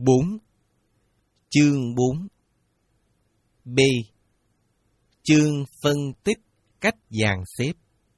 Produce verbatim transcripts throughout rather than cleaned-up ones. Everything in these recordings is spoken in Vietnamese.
bốn. Chương bốn. B. Chương phân tích cách dàn xếp.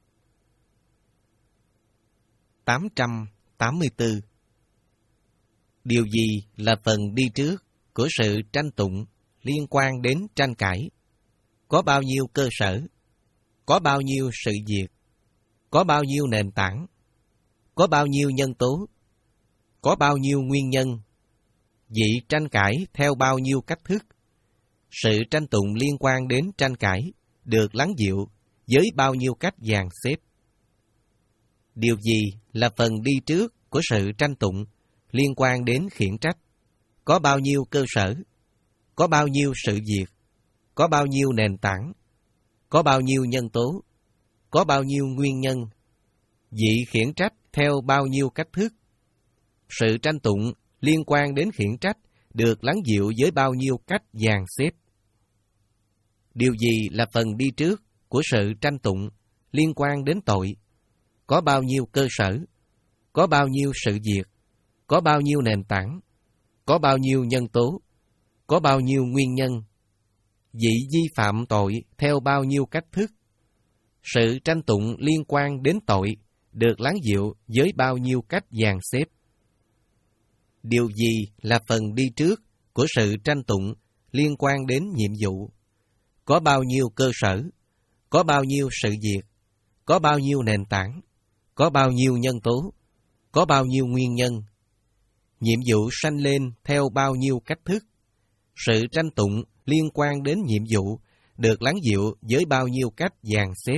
tám trăm tám mươi tư. Điều gì là phần đi trước của sự tranh tụng liên quan đến tranh cãi? Có bao nhiêu cơ sở? Có bao nhiêu sự việc? Có bao nhiêu nền tảng? Có bao nhiêu nhân tố? Có bao nhiêu nguyên nhân? Vị tranh cãi theo bao nhiêu cách thức? Sự tranh tụng liên quan đến tranh cãi được lắng dịu với bao nhiêu cách dàn xếp? Điều gì là phần đi trước của sự tranh tụng liên quan đến khiển trách? Có bao nhiêu cơ sở? Có bao nhiêu sự việc? Có bao nhiêu nền tảng? Có bao nhiêu nhân tố? Có bao nhiêu nguyên nhân? Vị khiển trách theo bao nhiêu cách thức? Sự tranh tụng liên quan đến khiển trách được lắng dịu với bao nhiêu cách dàn xếp? Điều gì là phần đi trước của sự tranh tụng liên quan đến tội? Có bao nhiêu cơ sở? Có bao nhiêu sự việc? Có bao nhiêu nền tảng? Có bao nhiêu nhân tố? Có bao nhiêu nguyên nhân? Vị vi phạm tội theo bao nhiêu cách thức? Sự tranh tụng liên quan đến tội được lắng dịu với bao nhiêu cách dàn xếp? Điều gì là phần đi trước của sự tranh tụng liên quan đến nhiệm vụ? Có bao nhiêu cơ sở? Có bao nhiêu sự việc? Có bao nhiêu nền tảng? Có bao nhiêu nhân tố? Có bao nhiêu nguyên nhân? Nhiệm vụ sanh lên theo bao nhiêu cách thức? Sự tranh tụng liên quan đến nhiệm vụ được lắng dịu với bao nhiêu cách dàn xếp?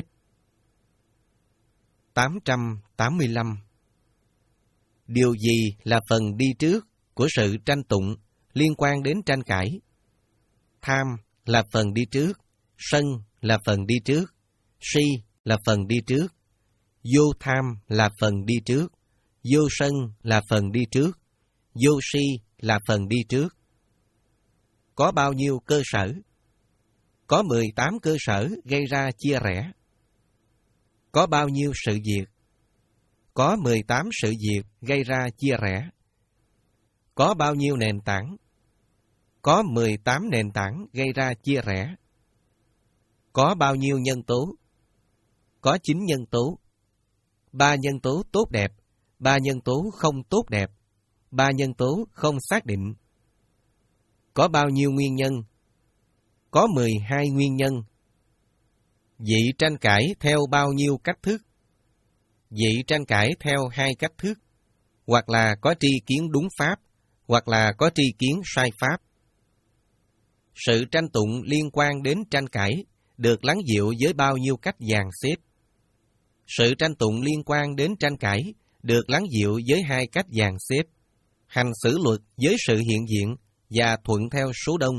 tám trăm tám mươi lăm. Điều gì là phần đi trước của sự tranh tụng liên quan đến tranh cãi? Tham là phần đi trước, sân là phần đi trước, si là phần đi trước, vô tham là phần đi trước, vô sân là phần đi trước, vô si là phần đi trước. Có bao nhiêu cơ sở? Có mười tám cơ sở gây ra chia rẽ. Có bao nhiêu sự việc? Có mười tám sự việc gây ra chia rẽ. Có bao nhiêu nền tảng? Có mười tám nền tảng gây ra chia rẽ. Có bao nhiêu nhân tố? Có chín nhân tố. Ba nhân tố tốt đẹp, ba nhân tố không tốt đẹp, ba nhân tố không xác định. Có bao nhiêu nguyên nhân? Có mười hai nguyên nhân. Vị tranh cãi theo bao nhiêu cách thức? Vị tranh cãi theo hai cách thức, hoặc là có tri kiến đúng pháp, hoặc là có tri kiến sai pháp. Sự tranh tụng liên quan đến tranh cãi được lắng dịu với bao nhiêu cách dàn xếp? Sự tranh tụng liên quan đến tranh cãi được lắng dịu với hai cách dàn xếp: hành xử luật với sự hiện diện và thuận theo số đông.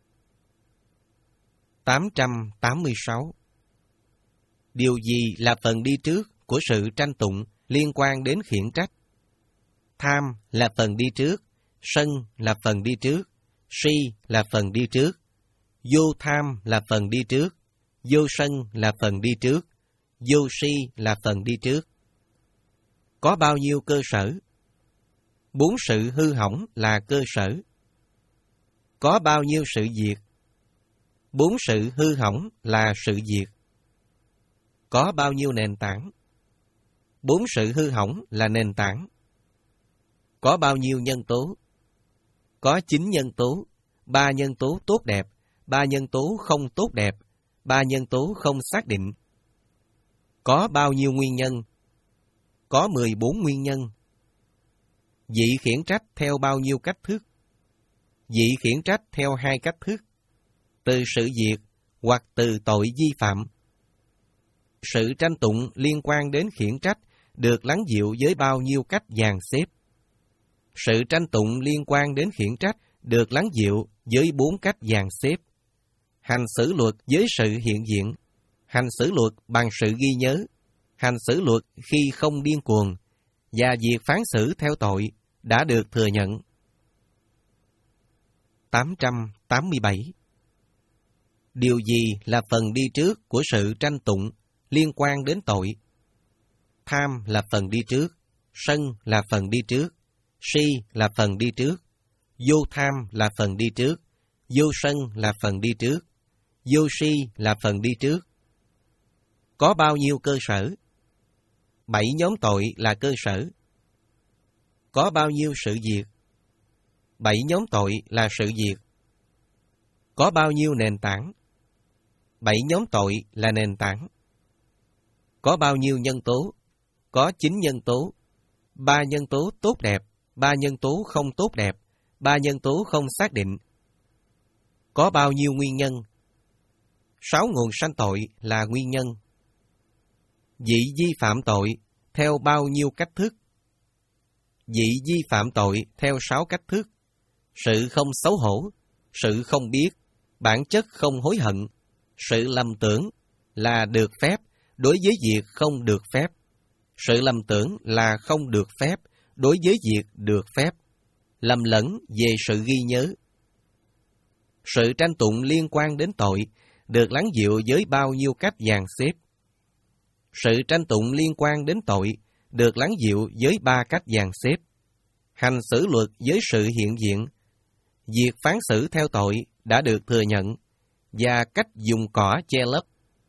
tám trăm tám mươi sáu. Điều gì là phần đi trước của sự tranh tụng liên quan đến khiển trách? Tham là phần đi trước, sân là phần đi trước, si là phần đi trước, vô tham là phần đi trước, vô sân là phần đi trước, vô si là phần đi trước. Có bao nhiêu cơ sở? Bốn sự hư hỏng là cơ sở. Có bao nhiêu sự việc? Bốn sự hư hỏng là sự việc. Có bao nhiêu nền tảng? Bốn sự hư hỏng là nền tảng. Có bao nhiêu nhân tố? Có chín nhân tố. Ba nhân tố tốt đẹp, ba nhân tố không tốt đẹp, ba nhân tố không xác định. Có bao nhiêu nguyên nhân? Có mười bốn nguyên nhân. Vị khiển trách theo bao nhiêu cách thức? Vị khiển trách theo hai cách thức, từ sự việc hoặc từ tội vi phạm. Sự tranh tụng liên quan đến khiển trách được lắng dịu với bao nhiêu cách dàn xếp? Sự tranh tụng liên quan đến khiển trách được lắng dịu với bốn cách dàn xếp: hành xử luật với sự hiện diện, hành xử luật bằng sự ghi nhớ, hành xử luật khi không điên cuồng, và việc phán xử theo tội đã được thừa nhận. tám trăm tám mươi bảy. Điều gì là phần đi trước của sự tranh tụng liên quan đến tội? Tham là phần đi trước, sân là phần đi trước, si là phần đi trước, vô tham là phần đi trước, vô sân là phần đi trước, vô si là phần đi trước. Có bao nhiêu cơ sở? Bảy nhóm tội là cơ sở. Có bao nhiêu sự diệt? Bảy nhóm tội là sự diệt. Có bao nhiêu nền tảng? Bảy nhóm tội là nền tảng. Có bao nhiêu nhân tố? Có chín nhân tố. Ba nhân tố tốt đẹp, ba nhân tố không tốt đẹp, ba nhân tố không xác định. Có bao nhiêu nguyên nhân? Sáu nguồn sanh tội là nguyên nhân. Vị vi phạm tội theo bao nhiêu cách thức? Vị vi phạm tội theo sáu cách thức. Sự không xấu hổ, sự không biết, bản chất không hối hận, sự lầm tưởng là được phép đối với việc không được phép. Sự lầm tưởng là không được phép đối với việc được phép. Lầm lẫn về sự ghi nhớ. Sự tranh tụng liên quan đến tội được lắng dịu với bao nhiêu cách dàn xếp. Sự tranh tụng liên quan đến tội được lắng dịu với ba cách dàn xếp. Hành xử luật với sự hiện diện. Việc phán xử theo tội đã được thừa nhận và cách dùng cỏ che lấp.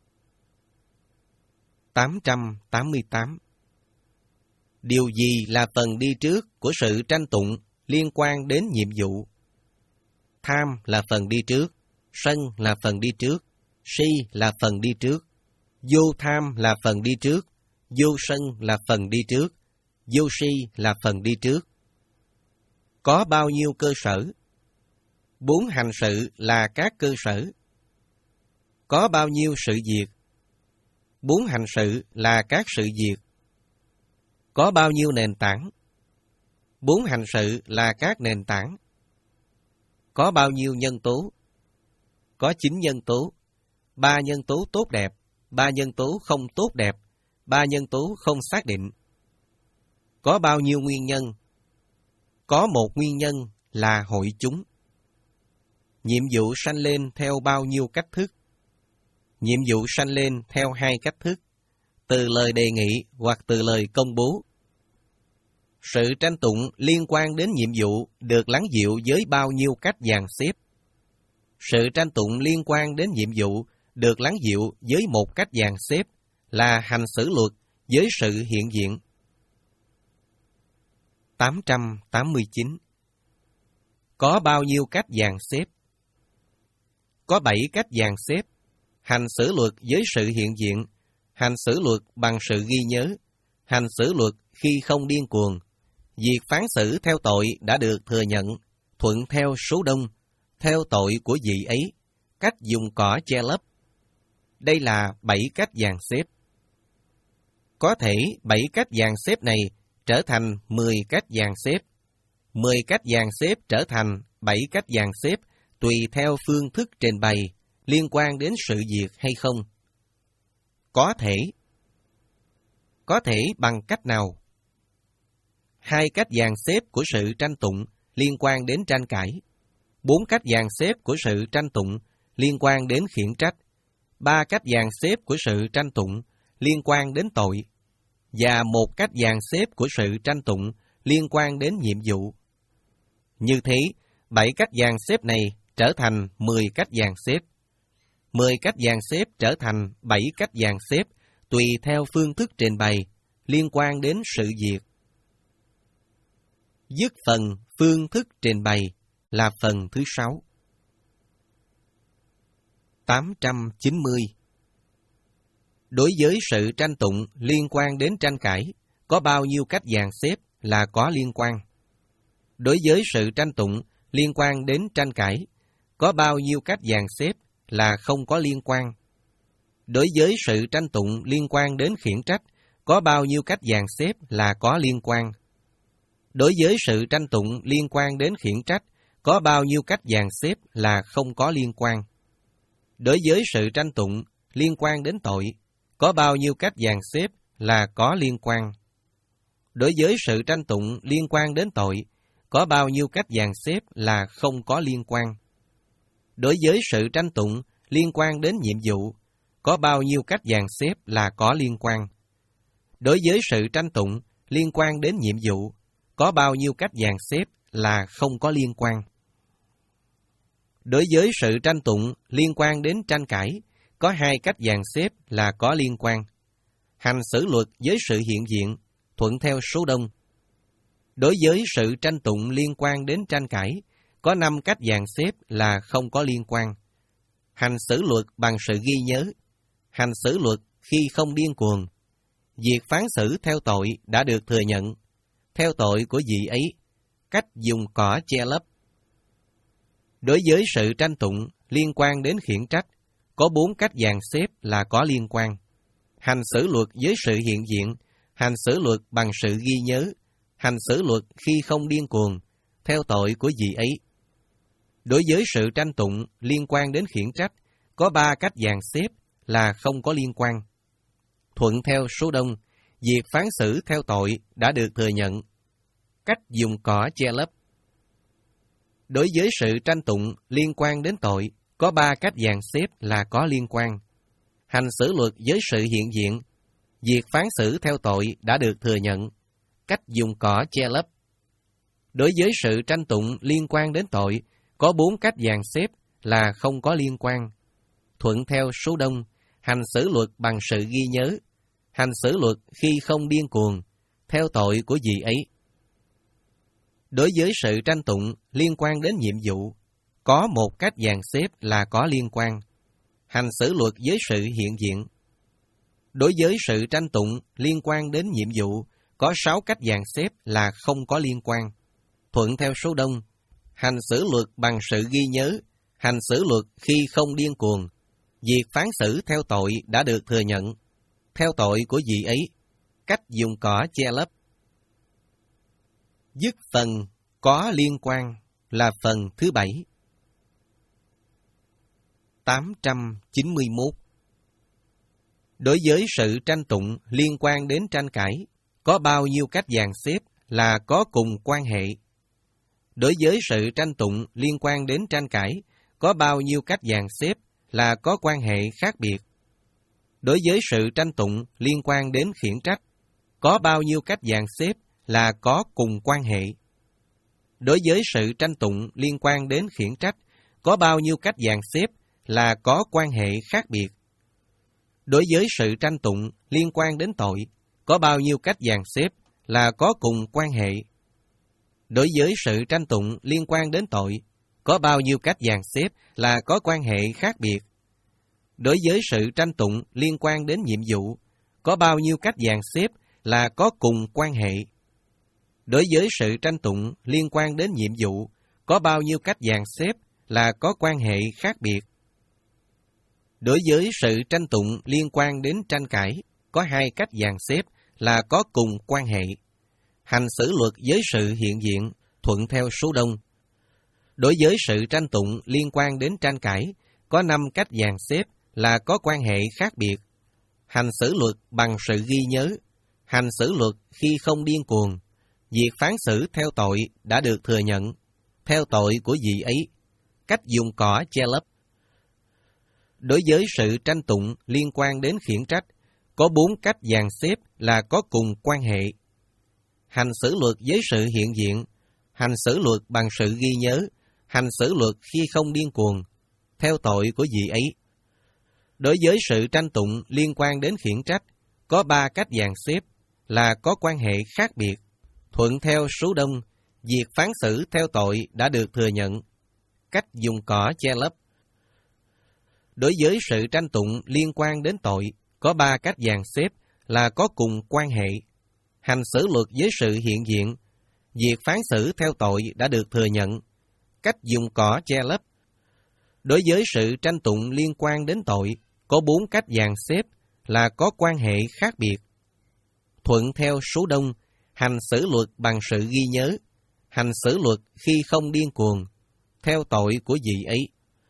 tám trăm tám mươi tám. Điều gì là phần đi trước của sự tranh tụng liên quan đến nhiệm vụ? Tham là phần đi trước, sân là phần đi trước, si là phần đi trước, vô tham là phần đi trước, vô sân là phần đi trước, vô si là phần đi trước. Có bao nhiêu cơ sở? Bốn hành sự là các cơ sở. Có bao nhiêu sự diệt? Bốn hành sự là các sự diệt. Có bao nhiêu nền tảng? Bốn hành sự là các nền tảng. Có bao nhiêu nhân tố? Có chín nhân tố. Ba nhân tố tốt đẹp, ba nhân tố không tốt đẹp, ba nhân tố không xác định. Có bao nhiêu nguyên nhân? Có một nguyên nhân là hội chúng. Nhiệm vụ sanh lên theo bao nhiêu cách thức? Nhiệm vụ sanh lên theo hai cách thức, từ lời đề nghị hoặc từ lời công bố. Sự tranh tụng liên quan đến nhiệm vụ được lắng dịu với bao nhiêu cách dàn xếp? Sự tranh tụng liên quan đến nhiệm vụ được lắng dịu với một cách dàn xếp là hành xử luật với sự hiện diện. tám trăm tám mươi chín. Có bao nhiêu cách dàn xếp? Có bảy cách dàn xếp. Hành xử luật với sự hiện diện, hành xử luật bằng sự ghi nhớ, hành xử luật khi không điên cuồng. Việc phán xử theo tội đã được thừa nhận, thuận theo số đông, theo tội của vị ấy, cách dùng cỏ che lấp. Đây là bảy cách dàn xếp. Có thể bảy cách dàn xếp này trở thành mười cách dàn xếp. Mười cách dàn xếp trở thành bảy cách dàn xếp tùy theo phương thức trình bày liên quan đến sự việc hay không. Có thể. Có thể bằng cách nào? Hai cách dàn xếp của sự tranh tụng liên quan đến tranh cãi. Bốn cách dàn xếp của sự tranh tụng liên quan đến khiển trách. Ba cách dàn xếp của sự tranh tụng liên quan đến tội. Và một cách dàn xếp của sự tranh tụng liên quan đến nhiệm vụ. Như thế, bảy cách dàn xếp này trở thành mười cách dàn xếp. Mười cách dàn xếp trở thành bảy cách dàn xếp tùy theo phương thức trình bày liên quan đến sự việc. Dứt phần phương thức trình bày là phần thứ sáu. tám trăm chín mươi. Đối với sự tranh tụng liên quan đến tranh cãi, có bao nhiêu cách dàn xếp là có liên quan? Đối với sự tranh tụng liên quan đến tranh cãi, có bao nhiêu cách dàn xếp là không có liên quan? Đối với sự tranh tụng liên quan đến khiển trách, có bao nhiêu cách dàn xếp là có liên quan? Đối với sự tranh tụng liên quan đến khiển trách, có bao nhiêu cách dàn xếp là không có liên quan? Đối với sự tranh tụng liên quan đến tội, có bao nhiêu cách dàn xếp là có liên quan? Đối với sự tranh tụng liên quan đến tội, có bao nhiêu cách dàn xếp là không có liên quan? Đối với sự tranh tụng liên quan đến nhiệm vụ, có bao nhiêu cách dàn xếp là có liên quan? Đối với sự tranh tụng liên quan đến nhiệm vụ, có bao nhiêu cách dàn xếp là không có liên quan. Đối với sự tranh tụng liên quan đến tranh cãi, có hai cách dàn xếp là có liên quan. Hành xử luật với sự hiện diện, thuận theo số đông. Đối với sự tranh tụng liên quan đến tranh cãi, có năm cách dàn xếp là không có liên quan. Hành xử luật bằng sự ghi nhớ, hành xử luật khi không điên cuồng, việc phán xử theo tội đã được thừa nhận, theo tội của vị ấy, cách dùng cỏ che lấp. Đối với sự tranh tụng liên quan đến khiển trách, có bốn cách dàn xếp là có liên quan. Hành xử luật với sự hiện diện, hành xử luật bằng sự ghi nhớ, hành xử luật khi không điên cuồng, theo tội của vị ấy. Đối với sự tranh tụng liên quan đến khiển trách, có ba cách dàn xếp là không có liên quan. Thuận theo số đông, việc phán xử theo tội đã được thừa nhận, cách dùng cỏ che lấp. Đối với sự tranh tụng liên quan đến tội, có ba cách dàn xếp là có liên quan. Hành xử luật với sự hiện diện, việc phán xử theo tội đã được thừa nhận, cách dùng cỏ che lấp. Đối với sự tranh tụng liên quan đến tội, có bốn cách dàn xếp là không có liên quan. Thuận theo số đông, hành xử luật bằng sự ghi nhớ, hành xử luật khi không điên cuồng, theo tội của vị ấy. Đối với sự tranh tụng liên quan đến nhiệm vụ, có một cách dàn xếp là có liên quan. Hành xử luật với sự hiện diện. Đối với sự tranh tụng liên quan đến nhiệm vụ, có sáu cách dàn xếp là không có liên quan. Thuận theo số đông, hành xử luật bằng sự ghi nhớ, hành xử luật khi không điên cuồng, việc phán xử theo tội đã được thừa nhận, theo tội của vị ấy, cách dùng cỏ che lấp. Dứt phần có liên quan là phần thứ bảy. tám trăm chín mươi mốt. Đối với sự tranh tụng liên quan đến tranh cãi, có bao nhiêu cách dàn xếp là có cùng quan hệ. Đối với sự tranh tụng liên quan đến tranh cãi, có bao nhiêu cách dàn xếp là có quan hệ khác biệt. Đối với sự tranh tụng liên quan đến khiển trách, có bao nhiêu cách dàn xếp là có cùng quan hệ. Đối với sự tranh tụng liên quan đến khiển trách, có bao nhiêu cách dàn xếp là có quan hệ khác biệt. Đối với sự tranh tụng liên quan đến tội, có bao nhiêu cách dàn xếp là có cùng quan hệ. Đối với sự tranh tụng liên quan đến tội, có bao nhiêu cách dàn xếp là có quan hệ khác biệt. Đối với sự tranh tụng liên quan đến nhiệm vụ, có bao nhiêu cách dàn xếp là có cùng quan hệ. Đối với sự tranh tụng liên quan đến nhiệm vụ, có bao nhiêu cách dàn xếp là có quan hệ khác biệt. Đối với sự tranh tụng liên quan đến tranh cãi, có hai cách dàn xếp là có cùng quan hệ. Hành xử luật với sự hiện diện, thuận theo số đông. Đối với sự tranh tụng liên quan đến tranh cãi, có năm cách dàn xếp là có quan hệ khác biệt. Hành xử luật bằng sự ghi nhớ, hành xử luật khi không điên cuồng, việc phán xử theo tội đã được thừa nhận, theo tội của vị ấy, cách dùng cỏ che lấp. Đối với sự tranh tụng liên quan đến khiển trách, có bốn cách dàn xếp là có cùng quan hệ. Hành xử luật với sự hiện diện, hành xử luật bằng sự ghi nhớ, hành xử luật khi không điên cuồng, theo tội của vị ấy. Đối với sự tranh tụng liên quan đến khiển trách, có ba cách dàn xếp là có quan hệ khác biệt. Thuận theo số đông, việc phán xử theo tội đã được thừa nhận, cách dùng cỏ che lấp. Đối với sự tranh tụng liên quan đến tội, có ba cách dàn xếp là có cùng quan hệ. Hành xử luật với sự hiện diện, việc phán xử theo tội đã được thừa nhận, cách dùng cỏ che lấp. Đối với sự tranh tụng liên quan đến tội, có bốn cách dàn xếp là có quan hệ khác biệt. Thuận theo số đông, hành xử luật bằng sự ghi nhớ, hành xử luật khi không điên cuồng, theo tội của vị ấy.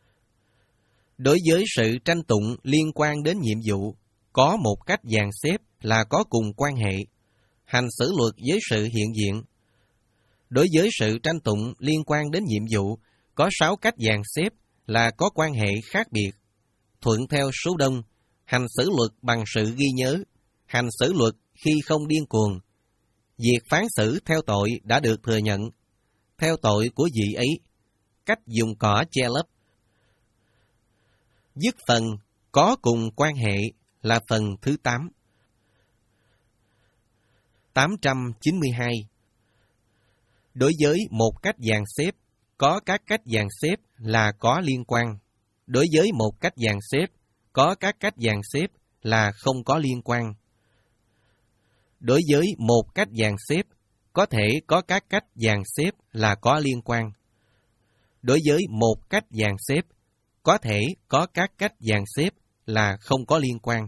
Đối với sự tranh tụng liên quan đến nhiệm vụ, có một cách dàn xếp là có cùng quan hệ. Hành xử luật với sự hiện diện. Đối với sự tranh tụng liên quan đến nhiệm vụ, có sáu cách dàn xếp là có quan hệ khác biệt. Thuận theo số đông, hành xử luật bằng sự ghi nhớ, hành xử luật khi không điên cuồng, việc phán xử theo tội đã được thừa nhận, theo tội của vị ấy. Cách dùng cỏ che lấp. Dứt phần có cùng quan hệ là phần thứ tám. tám trăm chín mươi hai. Đối với một cách dàn xếp, có các cách dàn xếp là có liên quan. Đối với một cách dàn xếp, có các cách dàn xếp là không có liên quan. Đối với một cách dàn xếp, có thể có các cách dàn xếp là có liên quan. Đối với một cách dàn xếp, có thể có các cách dàn xếp là không có liên quan.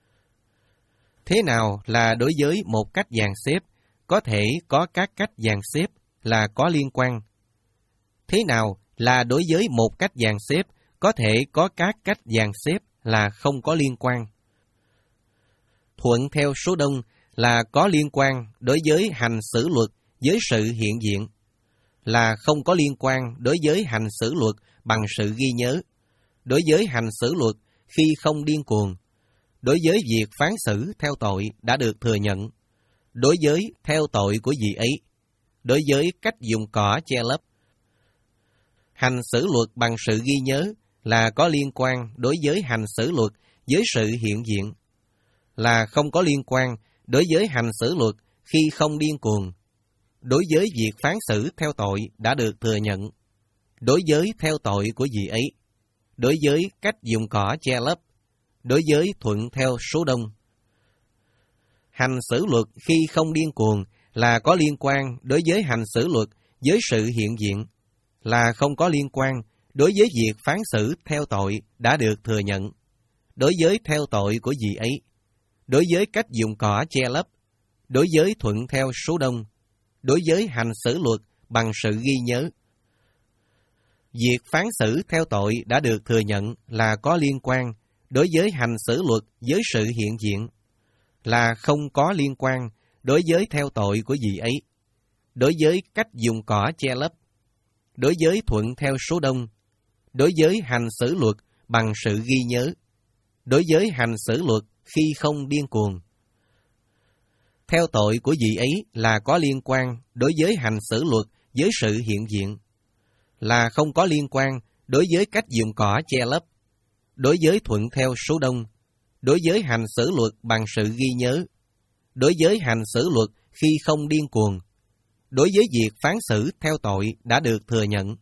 Thế nào là đối với một cách dàn xếp, có thể có các cách dàn xếp là có liên quan? Thế nào là đối với một cách dàn xếp, có thể có các cách dàn xếp là không có liên quan? Thuận theo số đông là có liên quan đối với hành xử luật với sự hiện diện, là không có liên quan đối với hành xử luật bằng sự ghi nhớ, đối với hành xử luật khi không điên cuồng, đối với việc phán xử theo tội đã được thừa nhận, đối với theo tội của vị ấy, đối với cách dùng cỏ che lấp. Hành xử luật bằng sự ghi nhớ là có liên quan đối với hành xử luật với sự hiện diện, là không có liên quan đối với hành xử luật khi không điên cuồng, đối với việc phán xử theo tội đã được thừa nhận, đối với theo tội của vị ấy, đối với cách dùng cỏ che lấp, đối với thuận theo số đông. Hành xử luật khi không điên cuồng là có liên quan đối với hành xử luật với sự hiện diện, là không có liên quan đối với việc phán xử theo tội đã được thừa nhận, đối với theo tội của vị ấy, đối với cách dùng cỏ che lấp, đối với thuận theo số đông, đối với hành xử luật bằng sự ghi nhớ. Việc phán xử theo tội đã được thừa nhận là có liên quan đối với hành xử luật với sự hiện diện, là không có liên quan đối với theo tội của vị ấy, đối với cách dùng cỏ che lấp, đối với thuận theo số đông, đối với hành xử luật bằng sự ghi nhớ, đối với hành xử luật khi không điên cuồng. Theo tội của vị ấy là có liên quan đối với hành xử luật với sự hiện diện, là không có liên quan đối với cách dùng cỏ che lấp, đối với thuận theo số đông, đối với hành xử luật bằng sự ghi nhớ, đối với hành xử luật khi không điên cuồng, đối với việc phán xử theo tội đã được thừa nhận.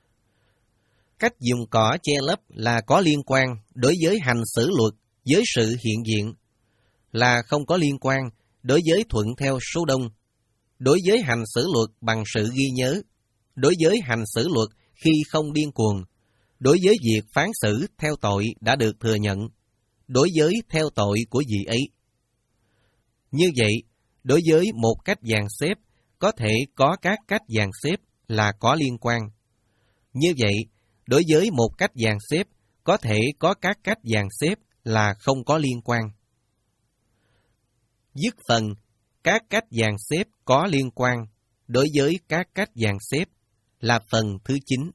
Cách dùng cỏ che lấp là có liên quan đối với hành xử luật với sự hiện diện, là không có liên quan đối với thuận theo số đông, đối với hành xử luật bằng sự ghi nhớ, đối với hành xử luật khi không điên cuồng, đối với việc phán xử theo tội đã được thừa nhận, đối với theo tội của vị ấy. Như vậy, đối với một cách dàn xếp, có thể có các cách dàn xếp là có liên quan. Như vậy, đối với một cách dàn xếp, có thể có các cách dàn xếp là không có liên quan. Dứt phần, các cách dàn xếp có liên quan đối với các cách dàn xếp là phần thứ chín.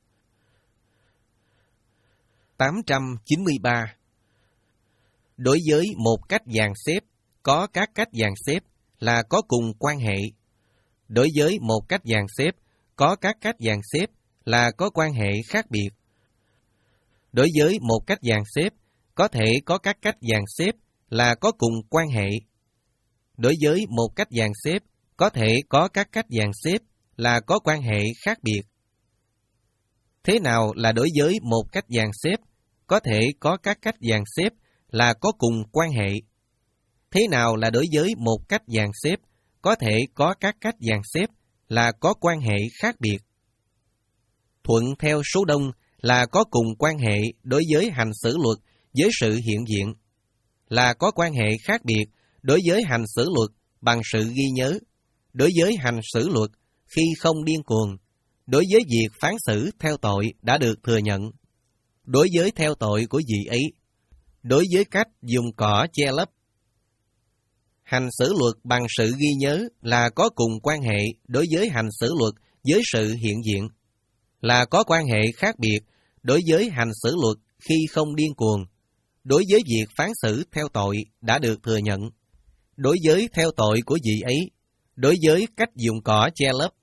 tám trăm chín mươi ba. Đối với một cách dàn xếp, có các cách dàn xếp là có cùng quan hệ. Đối với một cách dàn xếp, có các cách dàn xếp là có quan hệ khác biệt. Đối với một cách dàn xếp, có thể có các cách dàn xếp là có cùng quan hệ. Đối với một cách dàn xếp, có thể có các cách dàn xếp là có quan hệ khác biệt. Thế nào là đối với một cách dàn xếp, có thể có các cách dàn xếp là có cùng quan hệ? Thế nào là đối với một cách dàn xếp, có thể có các cách dàn xếp là có quan hệ khác biệt? Thuận theo số đông là có cùng quan hệ đối với hành xử luật với sự hiện diện, là có quan hệ khác biệt đối với hành xử luật bằng sự ghi nhớ, đối với hành xử luật khi không điên cuồng, đối với việc phán xử theo tội đã được thừa nhận, đối với theo tội của vị ấy, đối với cách dùng cỏ che lấp. Hành xử luật bằng sự ghi nhớ là có cùng quan hệ đối với hành xử luật với sự hiện diện, là có quan hệ khác biệt đối với hành xử luật khi không điên cuồng, đối với việc phán xử theo tội đã được thừa nhận, đối với theo tội của vị ấy, đối với cách dùng cỏ che lấp,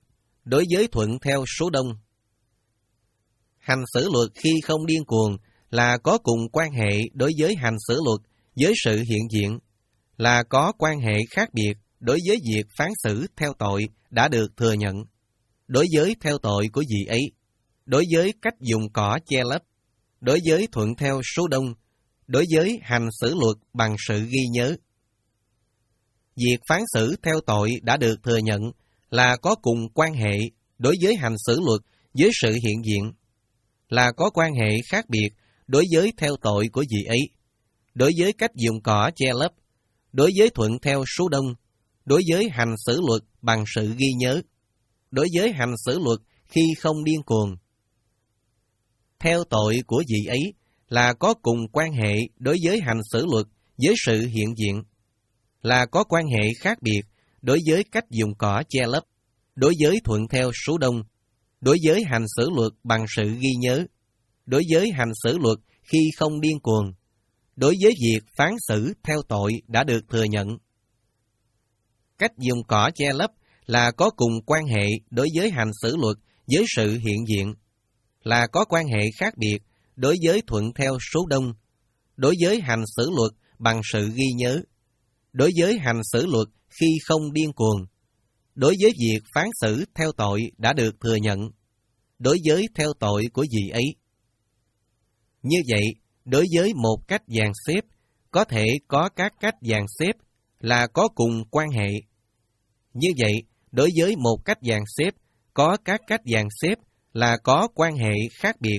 đối với thuận theo số đông. Hành xử luật khi không điên cuồng là có cùng quan hệ đối với hành xử luật với sự hiện diện, là có quan hệ khác biệt đối với việc phán xử theo tội đã được thừa nhận, đối với theo tội của vị ấy, đối với cách dùng cỏ che lấp, đối với thuận theo số đông, đối với hành xử luật bằng sự ghi nhớ. Việc phán xử theo tội đã được thừa nhận là có cùng quan hệ đối với hành xử luật với sự hiện diện, là có quan hệ khác biệt đối với theo tội của vị ấy, đối với cách dùng cỏ che lấp, đối với thuận theo số đông, đối với hành xử luật bằng sự ghi nhớ, đối với hành xử luật khi không điên cuồng. Theo tội của vị ấy là có cùng quan hệ đối với hành xử luật với sự hiện diện, là có quan hệ khác biệt đối với cách dùng cỏ che lấp, đối với thuận theo số đông, đối với hành xử luật bằng sự ghi nhớ, đối với hành xử luật khi không điên cuồng, đối với việc phán xử theo tội đã được thừa nhận. Cách dùng cỏ che lấp là có cùng quan hệ đối với hành xử luật với sự hiện diện, là có quan hệ khác biệt đối với thuận theo số đông, đối với hành xử luật bằng sự ghi nhớ, đối với hành xử luật khi không điên cuồng, đối với việc phán xử theo tội đã được thừa nhận, đối với theo tội của vị ấy. Như vậy, đối với một cách dàn xếp, có thể có các cách dàn xếp là có cùng quan hệ. Như vậy, đối với một cách dàn xếp, có các cách dàn xếp là có quan hệ khác biệt.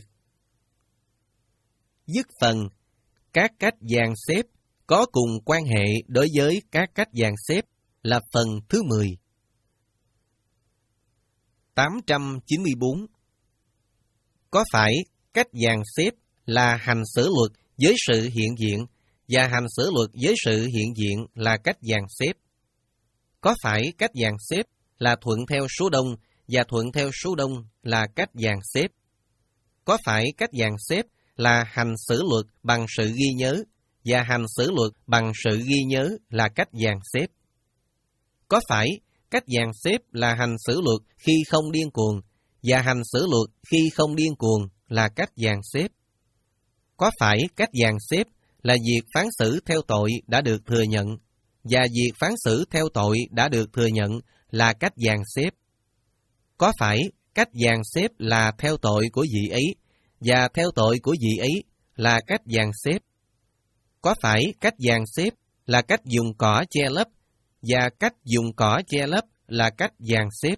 Dứt phần, các cách dàn xếp có cùng quan hệ đối với các cách dàn xếp là phần thứ mười. tám trăm chín mươi tư. Có phải cách dàn xếp là hành xử luật với sự hiện diện và hành xử luật với sự hiện diện là cách dàn xếp? Có phải cách dàn xếp là thuận theo số đông và thuận theo số đông là cách dàn xếp? Có phải cách dàn xếp là hành xử luật bằng sự ghi nhớ và hành xử luật bằng sự ghi nhớ là cách dàn xếp? Có phải cách dàn xếp là hành xử luật khi không điên cuồng và hành xử luật khi không điên cuồng là cách dàn xếp? Có phải cách dàn xếp là việc phán xử theo tội đã được thừa nhận và việc phán xử theo tội đã được thừa nhận là cách dàn xếp? Có phải cách dàn xếp là theo tội của vị ấy và theo tội của vị ấy là cách dàn xếp? Có phải cách dàn xếp là cách dùng cỏ che lấp và cách dùng cỏ che lấp là cách dàn xếp?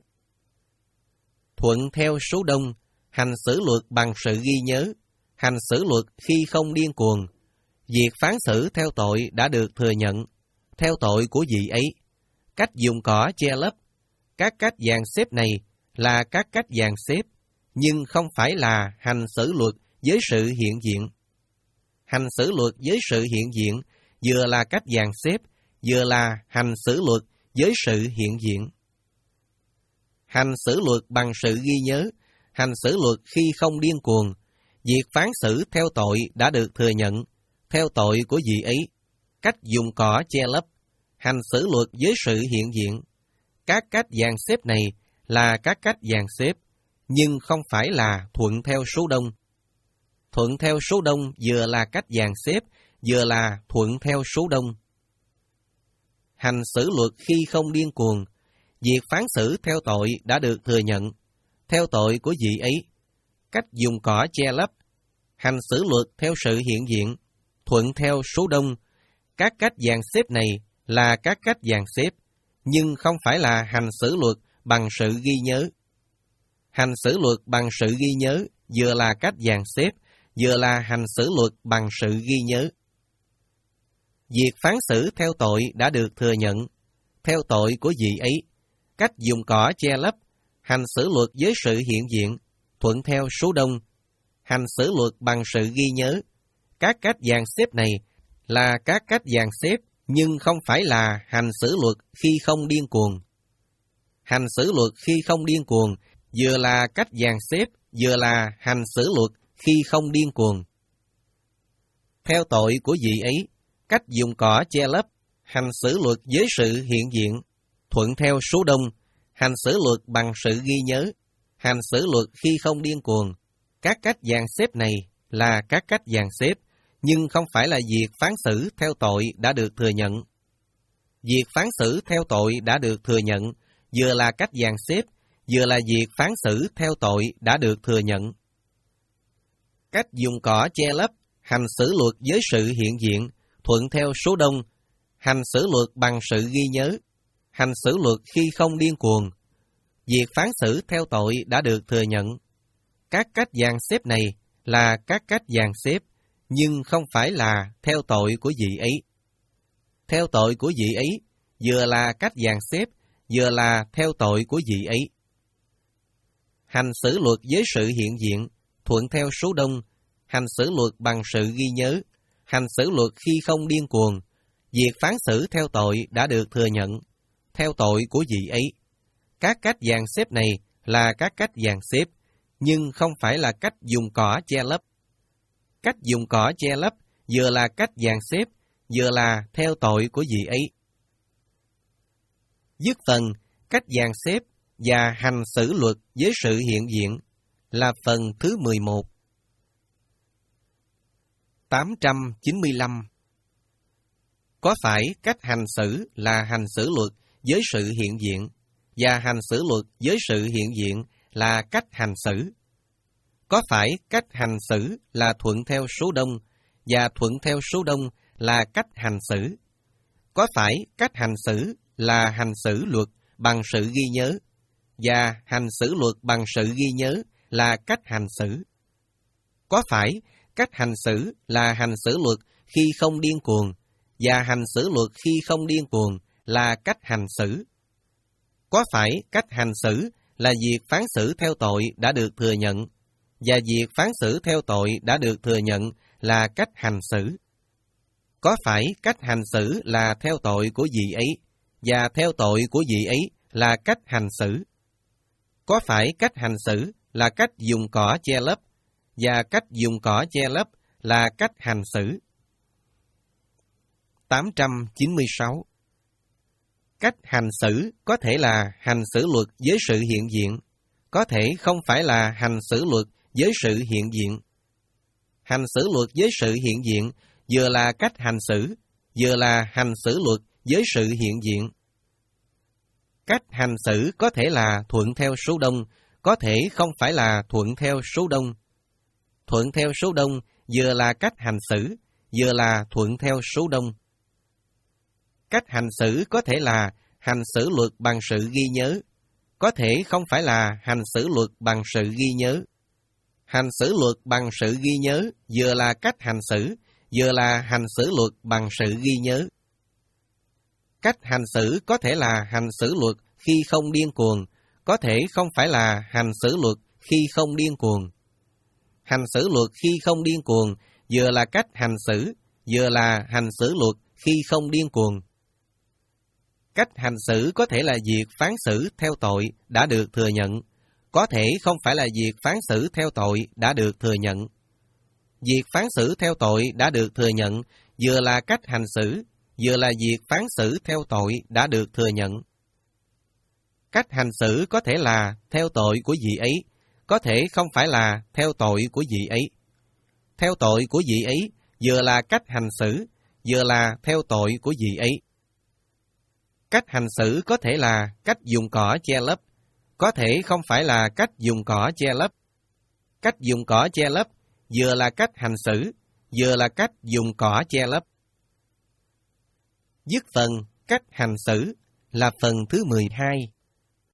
Thuận theo số đông, hành xử luật bằng sự ghi nhớ, hành xử luật khi không điên cuồng, việc phán xử theo tội đã được thừa nhận, theo tội của vị ấy, cách dùng cỏ che lấp. Các cách dàn xếp này là các cách dàn xếp, nhưng không phải là hành xử luật với sự hiện diện. Hành xử luật với sự hiện diện vừa là cách dàn xếp, vừa là hành xử luật với sự hiện diện. Hành xử luật bằng sự ghi nhớ, hành xử luật khi không điên cuồng, việc phán xử theo tội đã được thừa nhận, theo tội của vị ấy, cách dùng cỏ che lấp, hành xử luật với sự hiện diện. Các cách dàn xếp này là các cách dàn xếp, nhưng không phải là thuận theo số đông. Thuận theo số đông vừa là cách dàn xếp, vừa là thuận theo số đông. Hành xử luật khi không điên cuồng, việc phán xử theo tội đã được thừa nhận, theo tội của vị ấy, cách dùng cỏ che lấp, hành xử luật theo sự hiện diện, thuận theo số đông. Các cách dàn xếp này là các cách dàn xếp, nhưng không phải là hành xử luật bằng sự ghi nhớ. Hành xử luật bằng sự ghi nhớ vừa là cách dàn xếp, vừa là hành xử luật bằng sự ghi nhớ. Việc phán xử theo tội đã được thừa nhận, theo tội của vị ấy, cách dùng cỏ che lấp, hành xử luật với sự hiện diện, thuận theo số đông, hành xử luật bằng sự ghi nhớ. Các cách dàn xếp này là các cách dàn xếp, nhưng không phải là hành xử luật khi không điên cuồng. Hành xử luật khi không điên cuồng vừa là cách dàn xếp, vừa là hành xử luật khi không điên cuồng. Theo tội của vị ấy, cách dùng cỏ che lấp, hành xử luật với sự hiện diện, thuận theo số đông, hành xử luật bằng sự ghi nhớ, hành xử luật khi không điên cuồng. Các cách dàn xếp này là các cách dàn xếp, nhưng không phải là việc phán xử theo tội đã được thừa nhận. Việc phán xử theo tội đã được thừa nhận, vừa là cách dàn xếp, vừa là việc phán xử theo tội đã được thừa nhận. Cách dùng cỏ che lấp, hành xử luật với sự hiện diện, thuận theo số đông, hành xử luật bằng sự ghi nhớ, hành xử luật khi không điên cuồng. Việc phán xử theo tội đã được thừa nhận. Các cách dàn xếp này là các cách dàn xếp, nhưng không phải là theo tội của vị ấy. Theo tội của vị ấy, vừa là cách dàn xếp, vừa là theo tội của vị ấy. Hành xử luật với sự hiện diện, thuận theo số đông, hành xử luật bằng sự ghi nhớ, hành xử luật khi không điên cuồng. Việc phán xử theo tội đã được thừa nhận, theo tội của vị ấy. Các cách dàn xếp này là các cách dàn xếp, nhưng không phải là cách dùng cỏ che lấp. Cách dùng cỏ che lấp vừa là cách dàn xếp, vừa là theo tội của vị ấy. Dứt phần cách dàn xếp và hành xử luật với sự hiện diện là phần thứ mười một. tám trăm chín mươi lăm. Có phải cách hành xử là hành xử luật với sự hiện diện, và hành xử luật với sự hiện diện là cách hành xử? Có phải cách hành xử là thuận theo số đông, và thuận theo số đông là cách hành xử? Có phải cách hành xử là hành xử luật bằng sự ghi nhớ, và hành xử luật bằng sự ghi nhớ là cách hành xử? Có phải cách hành xử là hành xử luật khi không điên cuồng, và hành xử luật khi không điên cuồng là cách hành xử? Có phải cách hành xử là việc phán xử theo tội đã được thừa nhận, và việc phán xử theo tội đã được thừa nhận là cách hành xử? Có phải cách hành xử là theo tội của vị ấy, và theo tội của vị ấy là cách hành xử? Có phải cách hành xử là cách dùng cỏ che lấp, và cách dùng cỏ che lấp là cách hành xử? tám trăm chín mươi sáu. Cách hành xử có thể là hành xử luật với sự hiện diện, có thể không phải là hành xử luật với sự hiện diện. Hành xử luật với sự hiện diện vừa là cách hành xử, vừa là hành xử luật với sự hiện diện. Cách hành xử có thể là thuận theo số đông, có thể không phải là thuận theo số đông. Thuận theo số đông vừa là cách hành xử, vừa là thuận theo số đông. Cách hành xử có thể là hành xử luật bằng sự ghi nhớ, có thể không phải là hành xử luật bằng sự ghi nhớ. Hành xử luật bằng sự ghi nhớ vừa là cách hành xử, vừa là hành xử luật bằng sự ghi nhớ. Cách hành xử có thể là hành xử luật khi không điên cuồng, có thể không phải là hành xử luật khi không điên cuồng. Hành xử luật khi không điên cuồng vừa là cách hành xử, vừa là hành xử luật khi không điên cuồng. Cách hành xử có thể là việc phán xử theo tội đã được thừa nhận, có thể không phải là việc phán xử theo tội đã được thừa nhận. Việc phán xử theo tội đã được thừa nhận vừa là cách hành xử, vừa là việc phán xử theo tội đã được thừa nhận. Cách hành xử có thể là theo tội của vị ấy, có thể không phải là theo tội của vị ấy. Theo tội của vị ấy vừa là cách hành xử, vừa là theo tội của vị ấy. Cách hành xử có thể là cách dùng cỏ che lấp, có thể không phải là cách dùng cỏ che lấp. Cách dùng cỏ che lấp vừa là cách hành xử, vừa là cách dùng cỏ che lấp. Dứt phần cách hành xử là phần thứ mười hai.